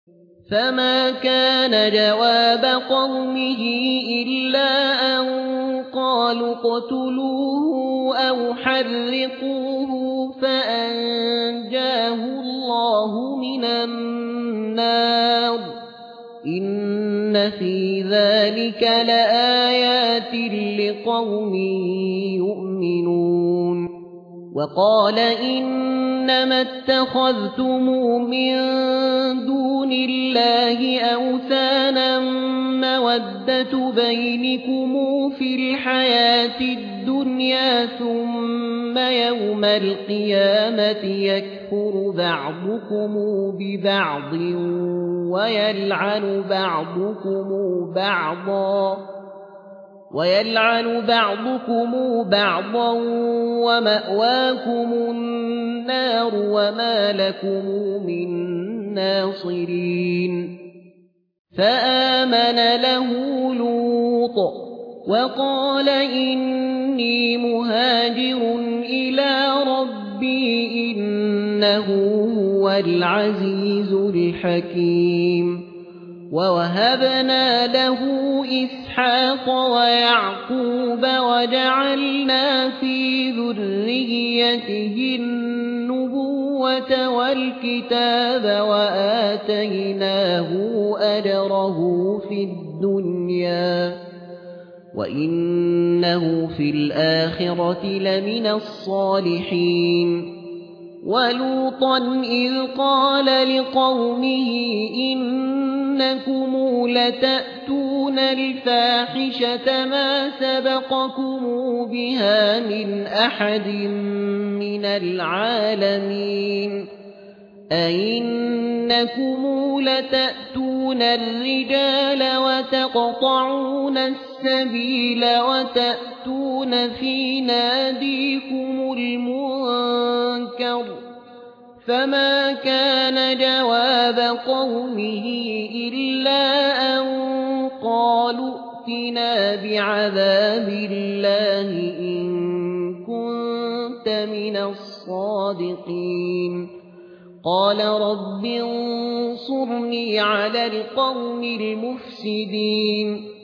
فما كان جواب قومه إلا أن قالوا اقتلوه أو حرقوه فأنجاه الله من النار إن في ذلك لآيات لقوم يؤمنون وقال إنما اتخذتم من دون الله أوثانا مودة بينكم في الحياة الدنيا ثم يوم القيامة يكفر بعضكم ببعض ويلعن بعضكم بعضا ومأواكم النار وما لكم من ناصرين فآمن له لوط وقال إني مهاجر إلى ربي إنه هو العزيز الحكيم ووهبنا له إسحاق ويعقوب وجعلنا في ذريته النبوة والكتاب وآتيناه أجره في الدنيا وإنه في الآخرة لمن الصالحين ولوطا إذ قال لقومه إنكم لتأتون الفاحشة ما سبقكم بها من أحد من العالمين أئنكم لتأتون الرجال وتقطعون السبيل وتأتون في ناديكم المنكر فما كان جواب قومه إلا أن قالوا ائتنا بعذاب الله إن كنت من الصادقين قال رب انصرني على القوم المفسدين